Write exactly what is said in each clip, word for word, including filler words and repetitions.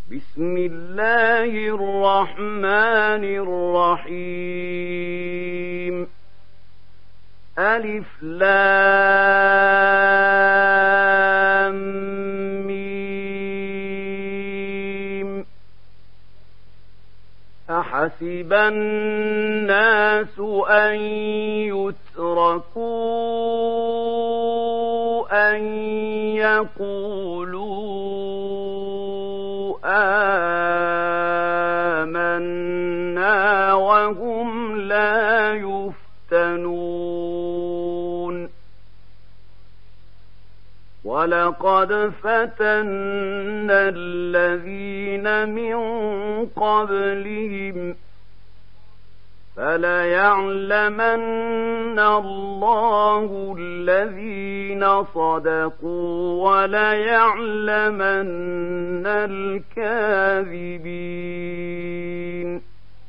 بسم الله الرحمن الرحيم ألف لام ميم أحسب الناس أن يتركوا أن يقولوا آمنا وهم لا يفتنون ولقد فتنا الذين من قبلهم فليعلمن الله الذين صدقوا وليعلمن الكاذبين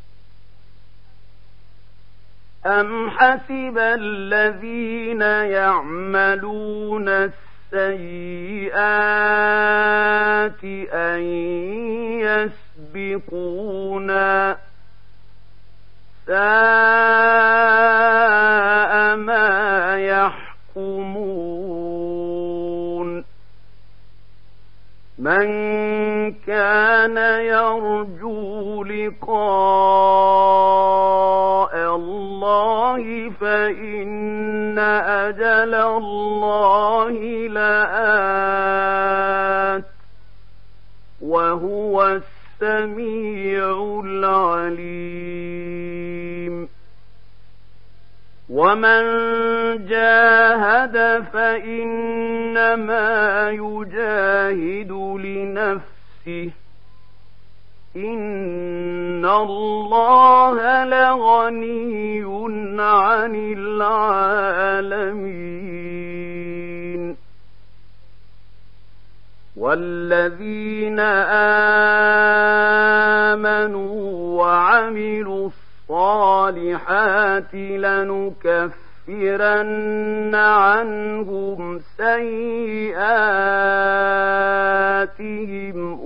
أم حسب الذين يعملون السيئات أن يسبقونا ساء ما يحكمون من كان يرجو لقاء الله فإن أجل الله لآت وهو السميع العليم ومن جاهد فإنما يجاهد لنفسه إن الله لغني عن العالمين والذين آمنوا وعملوا الصالحات لنكفرن عنهم سيئاتهم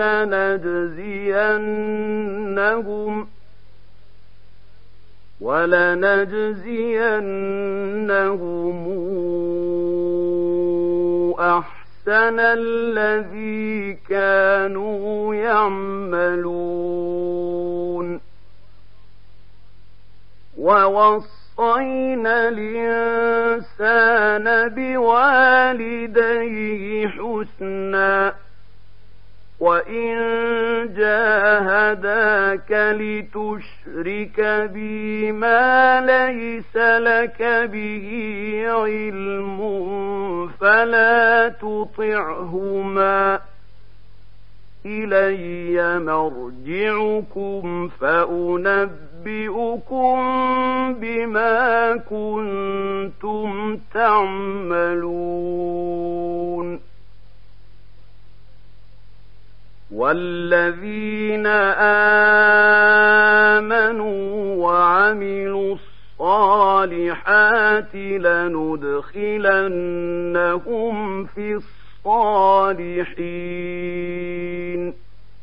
ولنجزينهم ولنجزينهم أحسن الذي كانوا يعملون ووصينا الإنسان بوالديه حسنا وإن جاهداك لتشرك بي ما ليس لك به علم فلا تطعهما إلي مرجعكم فأنبئكم بما كنتم تعملون والذين آمنوا وعملوا الصالحات لندخلنهم في الصالحين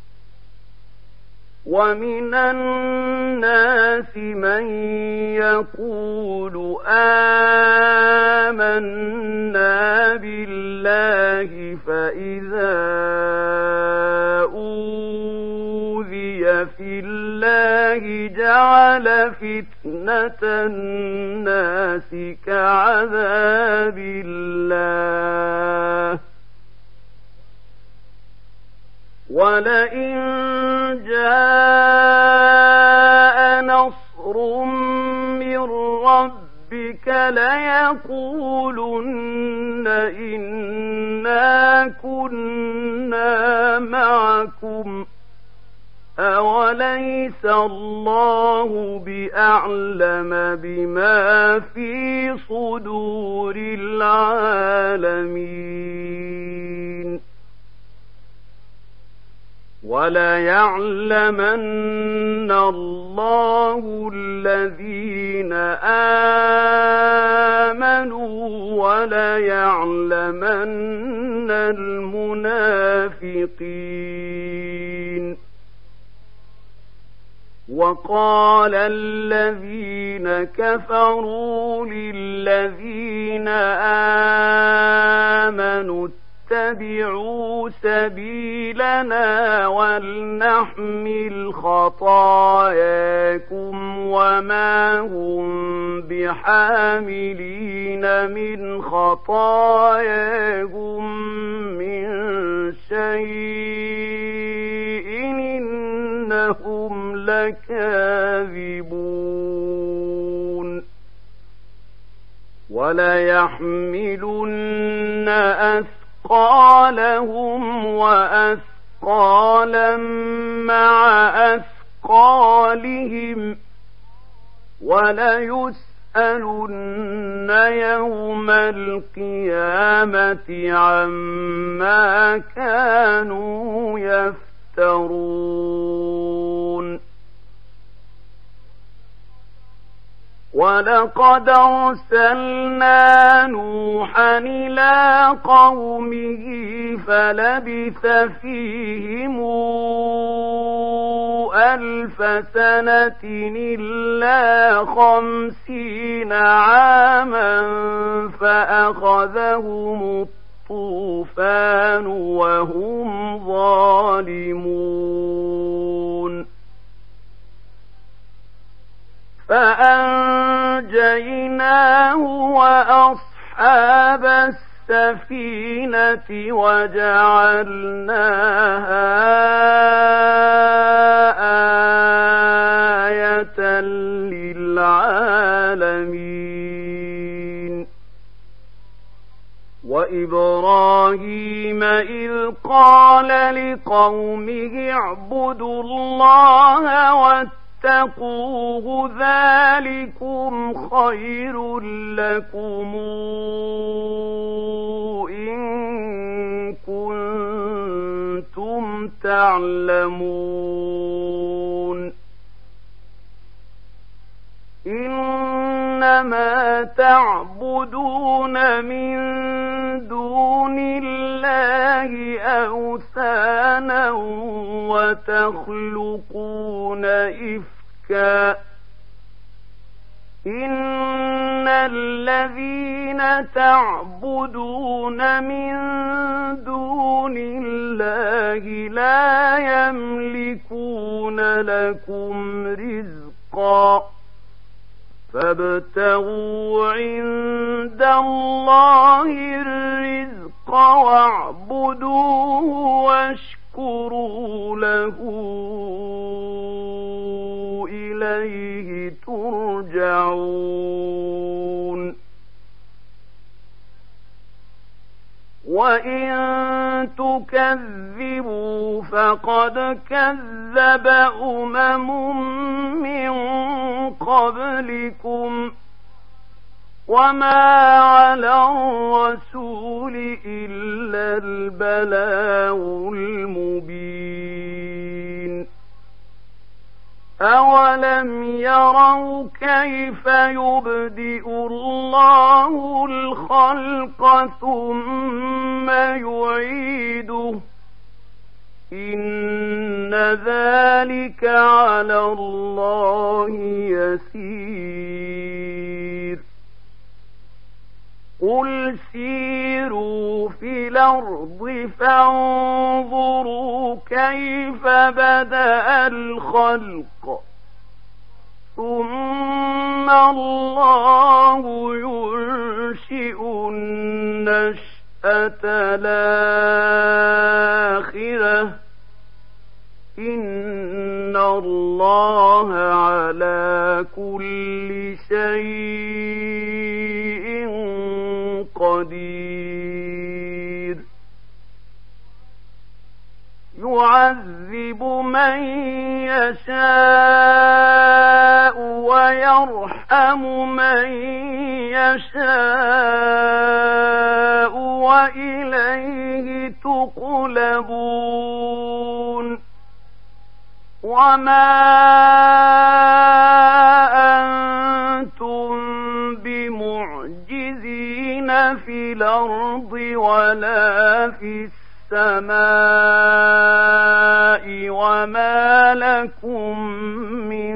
ومن الناس من يقول آمنا بالله فإذا أوذي في الله جعل فتنة الناس كعذاب الله ولئن جاء نصر من ربك ليقولن إنا كنا معكم أوليس الله بأعلم بما في صدور العالمين وَلَيَعْلَمَنَّ اللَّهُ الَّذِينَ آمَنُوا وَلَيَعْلَمَنَّ الْمُنَافِقِينَ وقال الذين كفروا للذين آمنوا اتبعوا سبيلنا ولنحمل خطاياكم وما هم بحاملين من خطاياهم من شيء إنهم لكاذبون وليحملن أثقالهم وأثقالا مع أثقالهم وليسألن يوم القيامة عما كانوا يفترون ولقد أرسلنا نوحا إلى قومه فلبث فيهم ألف سنة إلا خمسين عاما فأخذهم الطوفان وهم ظالمون فأنجيناه وأصحاب السفينة وجعلناها آية للعالمين وإبراهيم إذ قال لقومه اعبدوا الله واتقوه ذلكم خير لكم إن كنتم تعلمون إنما تعبدون من دون الله أوثانا وتخلقون إفكا إن الذين تعبدون من دون الله لا يملكون لكم رزقا فابتغوا عند الله الرزق واعبدوه واشكروا له إليه ترجعون وإن تكذبوا فقد كذب أمم من قبلكم وما على الرسول إلا البلاغ المبين أولم يروا كيف يبدئ الله الخلق ثم يعيده إن ذلك على الله يسير قل سيروا في الأرض فانظروا كيف بدأ الخلق ثم الله ينشئ النشأة الآخرة إن الله على كل شيء قدير يعذب من يشاء ويرحم من يشاء وإليه تقلبون وما أنتم بمعجزين في الأرض ولا في السماء وما لكم من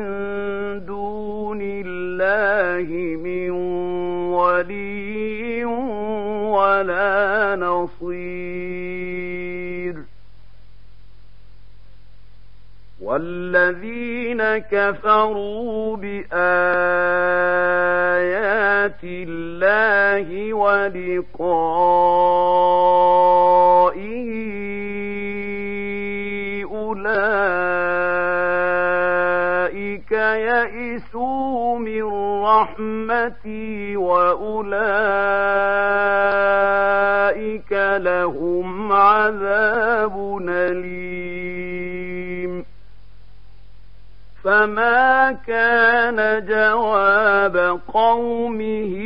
والذين كفروا بآيات الله ولقائه أولئك يئسوا من رحمتي وأولئك لهم عذاب أليم. فما كان جواب قومه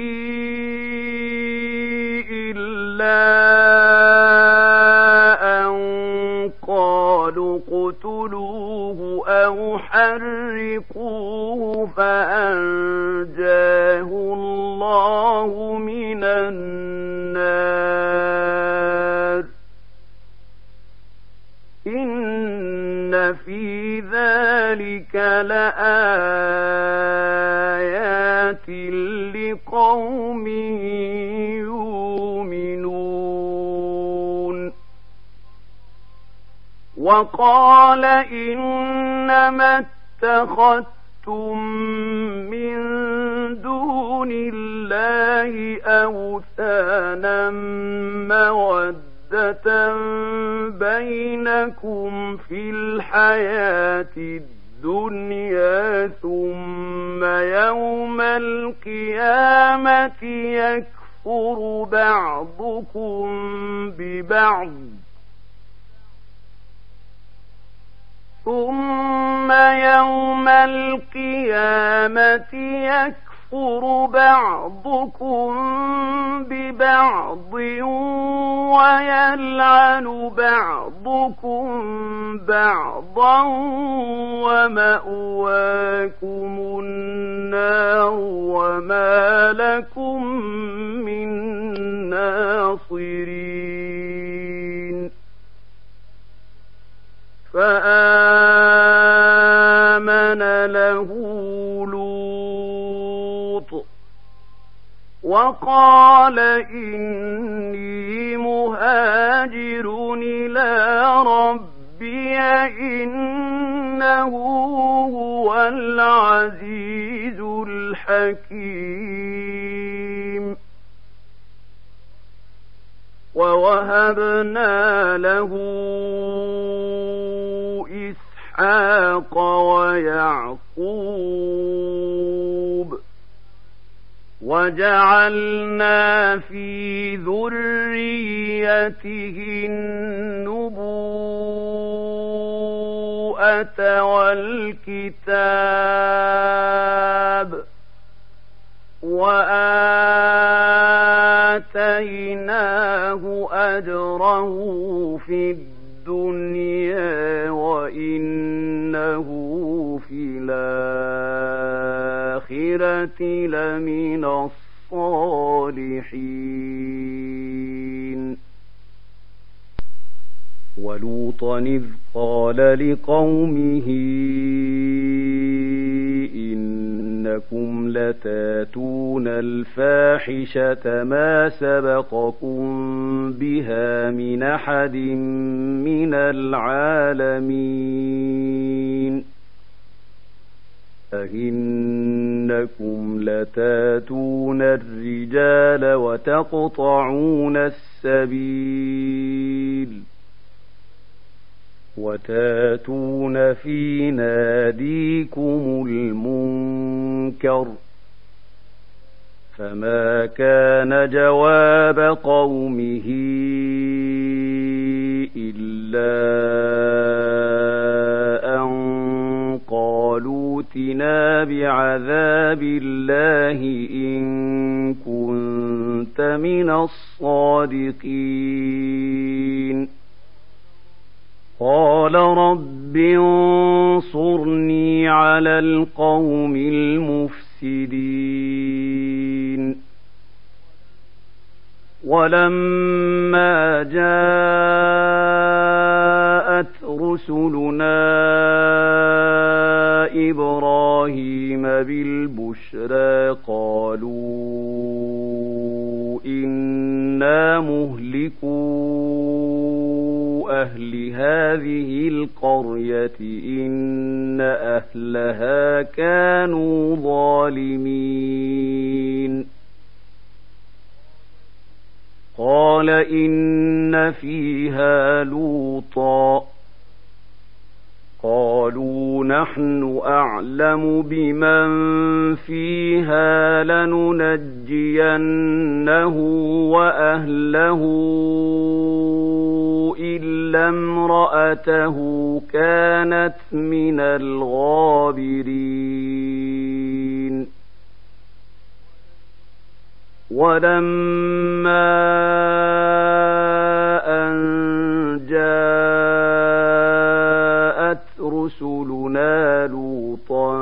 إلا أن قالوا اقتلوه أو حرقوه فأنجاه الله من النار. إن في ذلك لآيات لقوم يؤمنون. وقال إنما اتخذتم من دون الله أوثانا مودة بينكم في الحياة الدنيا ثم يوم القيامة يكفر بعضكم ببعض ثم يوم القيامة يكفر يكفر بعضكم ببعض ويلعن بعضكم بعضا ومأواكم النار وما لكم من ناصرين. فآمن له وقال إني مهاجر إلى ربي إنه هو العزيز الحكيم. ووهبنا له إسحاق ويعقوب وجعلنا في ذريته النبوءة والكتاب وآتيناه أجره في الدنيا وإنه في الآخرة لمن الصالحين. ولوطا إذ قال لقومه إنكم لتاتون الفاحشة ما سبقكم بها من أحد من العالمين. أئنكم لتاتون الرجال وتقطعون السبيل وتاتون في ناديكم المنكر. فما كان جواب قومه إلا أن قالوا ائتنا بعذاب الله إن كنت من الصادقين. قال رب انصرني على القوم المفسدين. ولما جاءت رسلنا إبراهيم بالبشرى قالوا إنا مهلكو أهل هذه القرية إن أهلها كانوا ظالمين قال إن فيها لوطا قالوا نحن أعلم بمن فيها لننجينه وأهله إلا امرأته كانت من الغابرين ولما أن جاءت رسلنا لوطا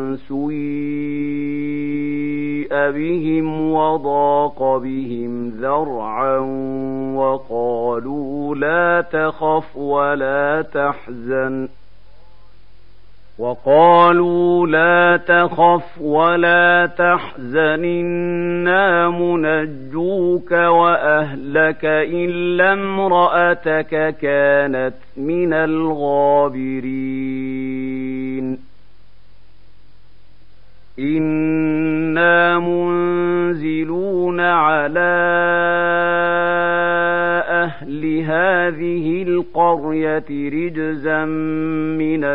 سيء بهم وضاق بهم ذرعا وقالوا لا تخف ولا تحزن وقالوا لا تخف ولا تحزن إنا منجوك وأهلك إلا امرأتك كانت من الغابرين إنا منزلون على أهل هذه القرية رجزا من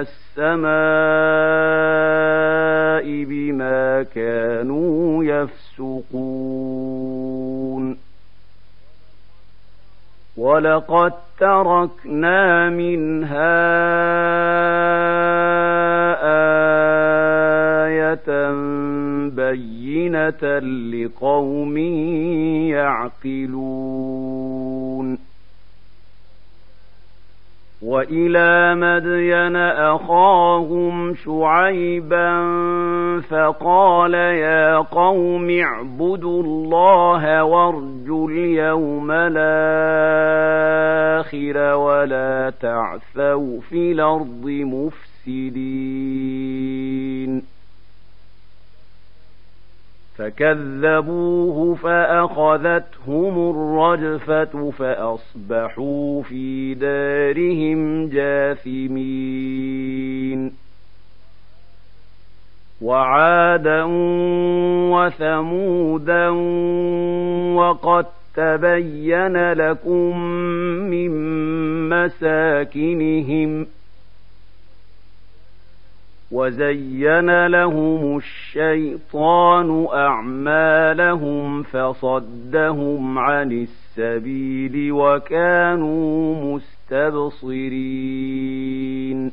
السماء بما كانوا يفسقون ولقد تركنا منها آية بينة لقوم يعقلون وإلى مدين أخاهم شعيبا فقال يا قوم اعبدوا الله وارجوا اليوم الآخر ولا تعثوا في الأرض مفسدين فكذبوه فأخذتهم الرجفة فأصبحوا في دارهم جاثمين وعادا وثمودا وقد تبين لكم من مساكنهم وزين لهم الشيطان أعمالهم فصدهم عن السبيل وكانوا مستبصرين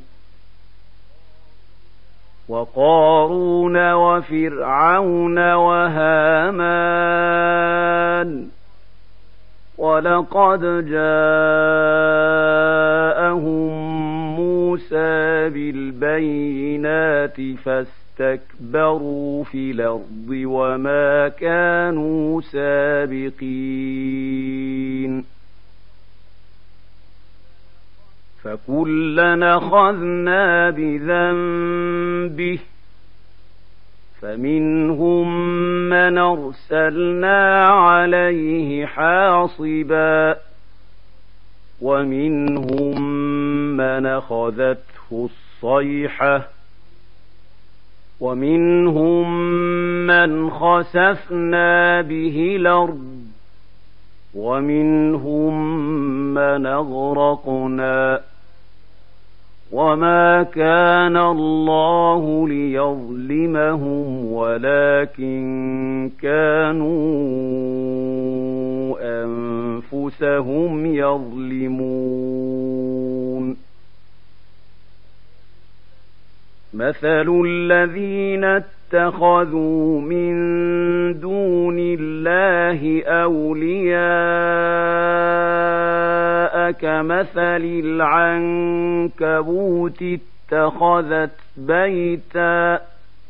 وقارون وفرعون وهامان ولقد جاءهم موسى بالبينات فاستكبروا في الأرض وما كانوا سابقين فكلنا أخذنا بذنبه فمنهم من أرسلنا عليه حاصبا ومنهم من أخذته الصيحة ومنهم من خسفنا به الأرض ومنهم من أغرقنا وما كان الله ليظلمهم ولكن كانوا أنفسهم يظلمون مثل الذين اتخذوا من دون الله أولياء كمثل العنكبوت اتخذت بيتا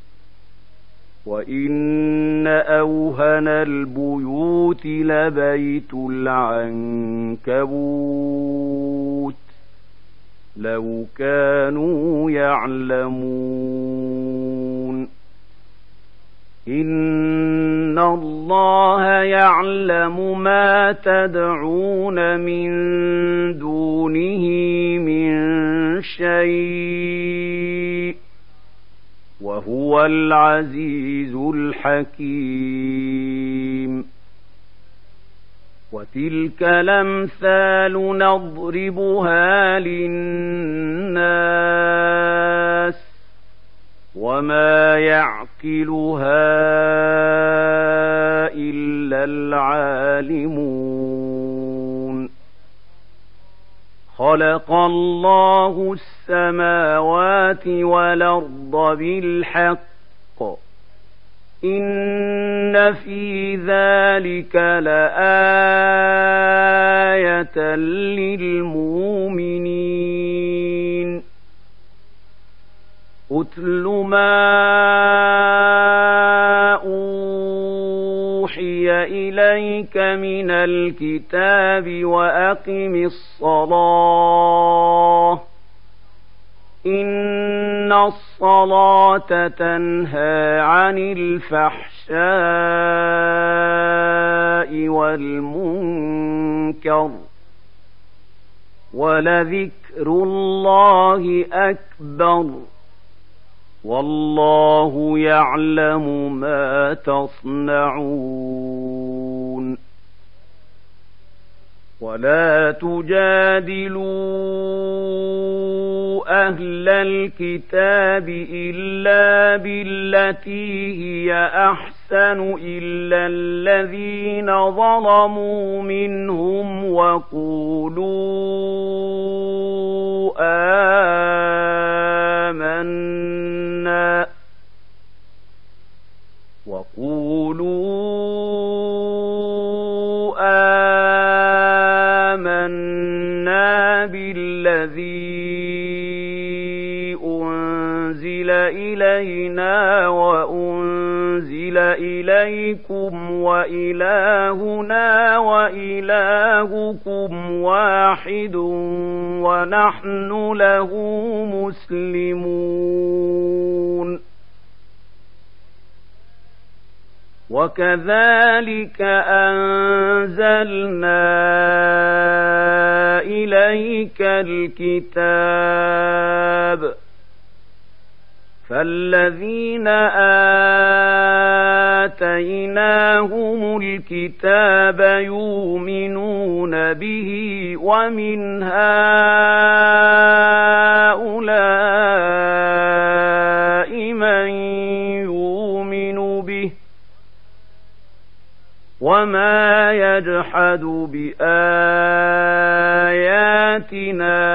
وإن أوهن البيوت لبيت العنكبوت لو كانوا يعلمون إن الله الله يعلم ما تدعون من دونه من شيء وهو العزيز الحكيم وتلك الأمثال نضربها للناس وما يعقلها إلا العالمون خلق الله السماوات والأرض بالحق إن في ذلك لآية للمؤمنين أتل ما أوحي إليك من الكتاب وأقم الصلاة إن الصلاة تنهى عن الفحشاء والمنكر ولذكر الله أكبر والله يعلم ما تصنعون ولا تجادلوا أهل الكتاب إلا بالتي هي أحسن إلا الذين ظلموا منهم وقولوا آمنا وقولوا آمنا بالذي أنزل إلينا وأنزل إليكم وإلهنا وإلهكم واحد ونحن له مسلمون وكذلك أنزلنا إليك الكتاب فالذين آتيناهم الكتاب يؤمنون به ومن هؤلاء من يؤمن به وما يجحد بآياتنا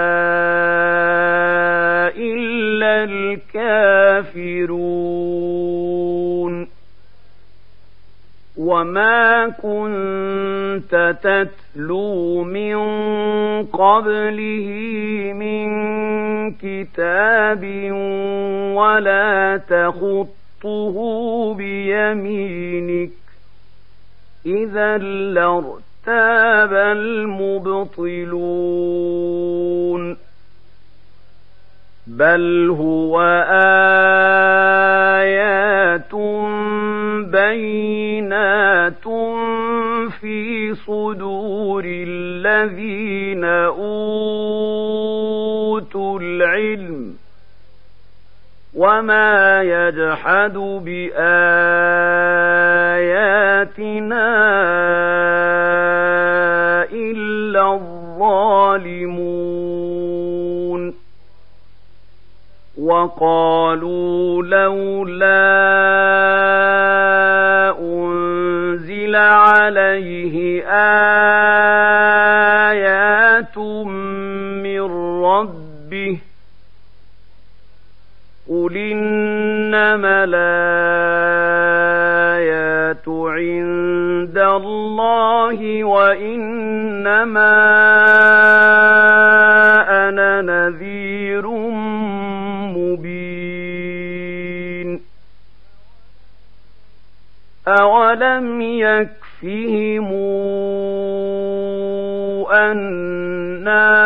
إلا الكافرون وما كنت تتلو من قبله من كتاب ولا تخطه بيمينك إذا لارتاب المبطلون بل هو آيات بينات في صدور الذين أوتوا العلم وما يجحد بآياتنا إلا الظالمون وقالوا لولا أنزل عليه آيات من ربه قل إنما الآيات عند الله وإنما أنا نذير مبين أولم يكفهم أنا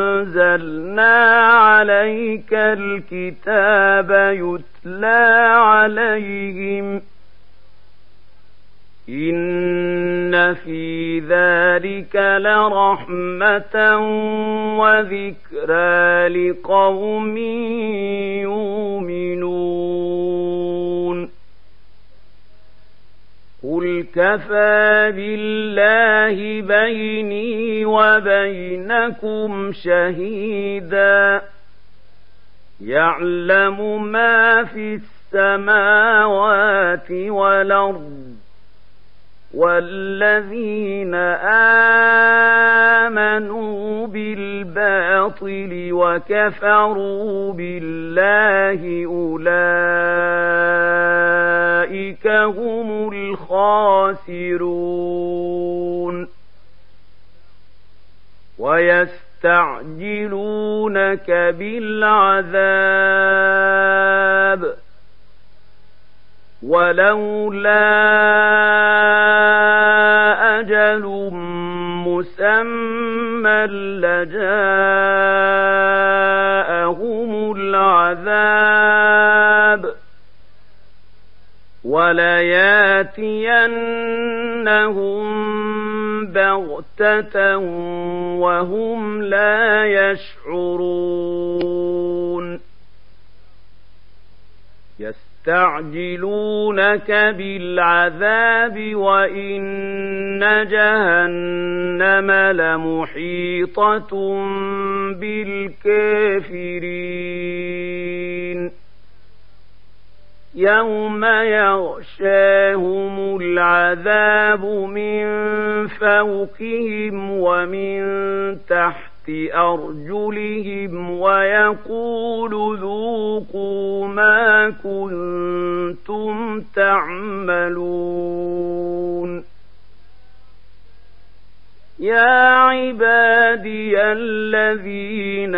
أنزلنا عليك الكتاب يتلى عليهم إن في ذلك لرحمة وذكرى لقوم يؤمنون قل كفى بالله بيني وبينكم شهيدا يعلم ما في السماوات والأرض والذين آمنوا بالباطل وكفروا بالله أولئك هم الخاسرون ويستعجلونك بالعذاب ولولا أجل مسمى لجاءهم العذاب ولياتينهم بغتة وهم لا يشعرون يستعجلونك بالعذاب وإن جهنم لمحيطة بالكافرين يوم يغشاهم العذاب من فوقهم ومن تحت أرجلهم ويقول ذوقوا ما كنتم تعملون يا عبادي الذين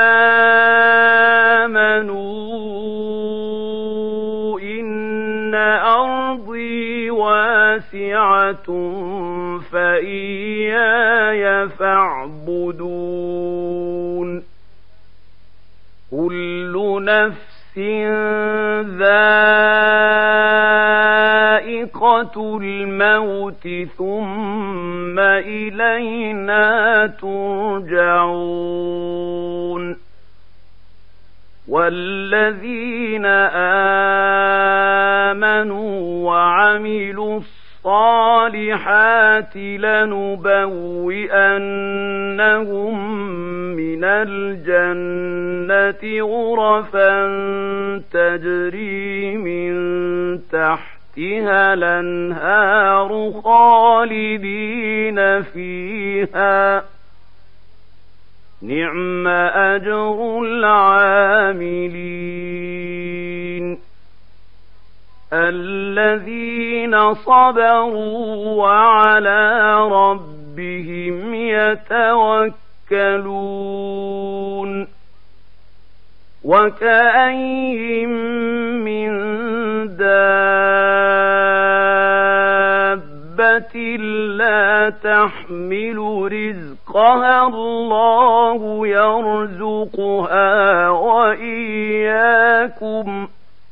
آمنوا إن أرضي واسعة فإياي فاعبدون كل نفس ذائقة الموت ثم إلينا ترجعون والذين آمنوا وعملوا الصالحات لنبوئنهم من الجنة غرفا تجري من تحتها الأنهار خالدين فيها نعم أجر العاملين الذين صبروا وعلى ربهم يتوكلون وكأين من دابة لا تحمل رزقها الله يرزقها وإياكم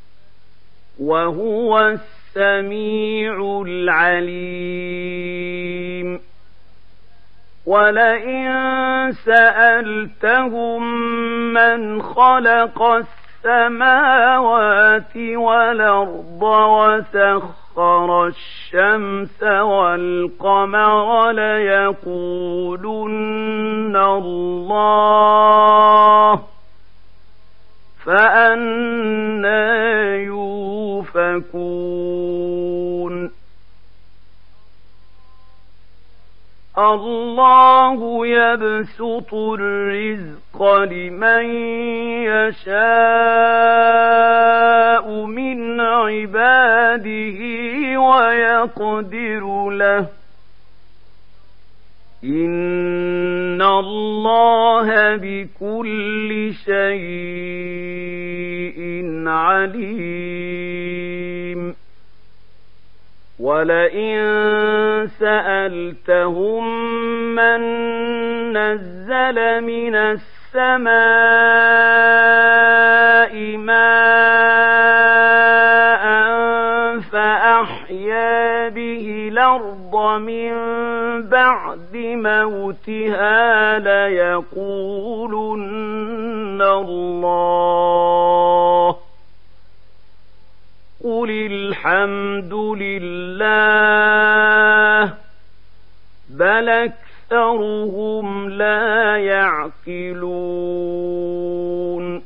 وهو السميع العليم ولئن سألتهم من خلق السماوات والأرض وسخر الشمس والقمر ليقولن الله فأنى يؤفكون الله يبسط الرزق لمن يشاء من عباده ويقدر له إن الله بكل شيء عليم ولئن سألتهم من نزل من السماء ماء من بعد موتها ليقولن الله قل الحمد لله بل أكثرهم لا يعقلون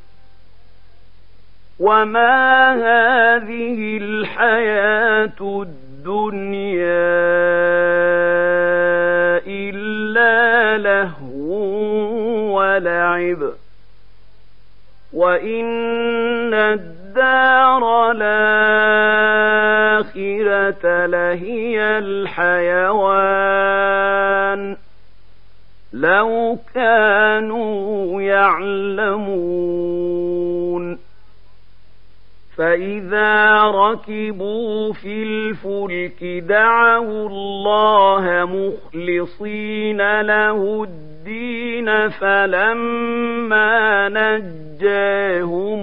وما هذه الحياة الدنيا إلا لهو ولعب وإن الدار الآخرة لهي الحيوان لو كانوا يعلمون فإذا ركبوا في الفلك دعوا الله مخلصين له الدين فلما نجاهم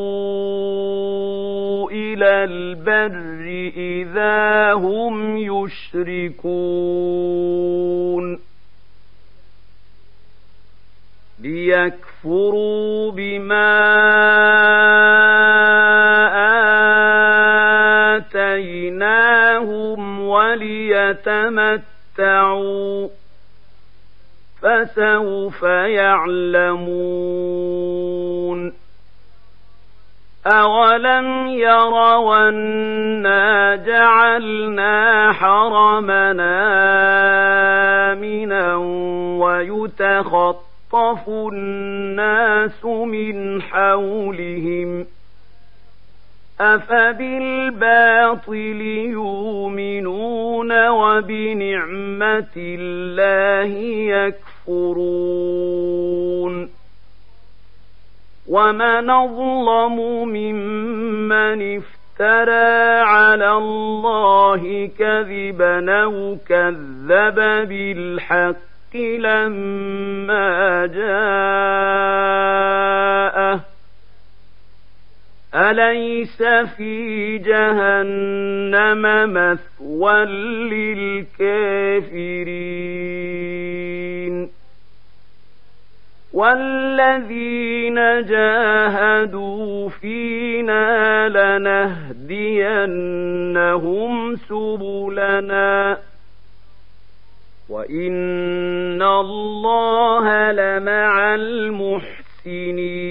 إلى البر إذا هم يشركون ليكفروا بما آتيناهم وليتمتعوا فسوف يعلمون أولم يروا أنا جعلنا حرمنا آمنا ويتخطف الناس من حولهم أفبالباطل يؤمنون وبنعمة الله يكفرون ومن أظلم ممن افترى على الله كذبا أو كذب بالحق لما جاءه أليس في جهنم مثوى للكافرين والذين جاهدوا فينا لنهدينهم سبلنا وإن الله لمع المحسنين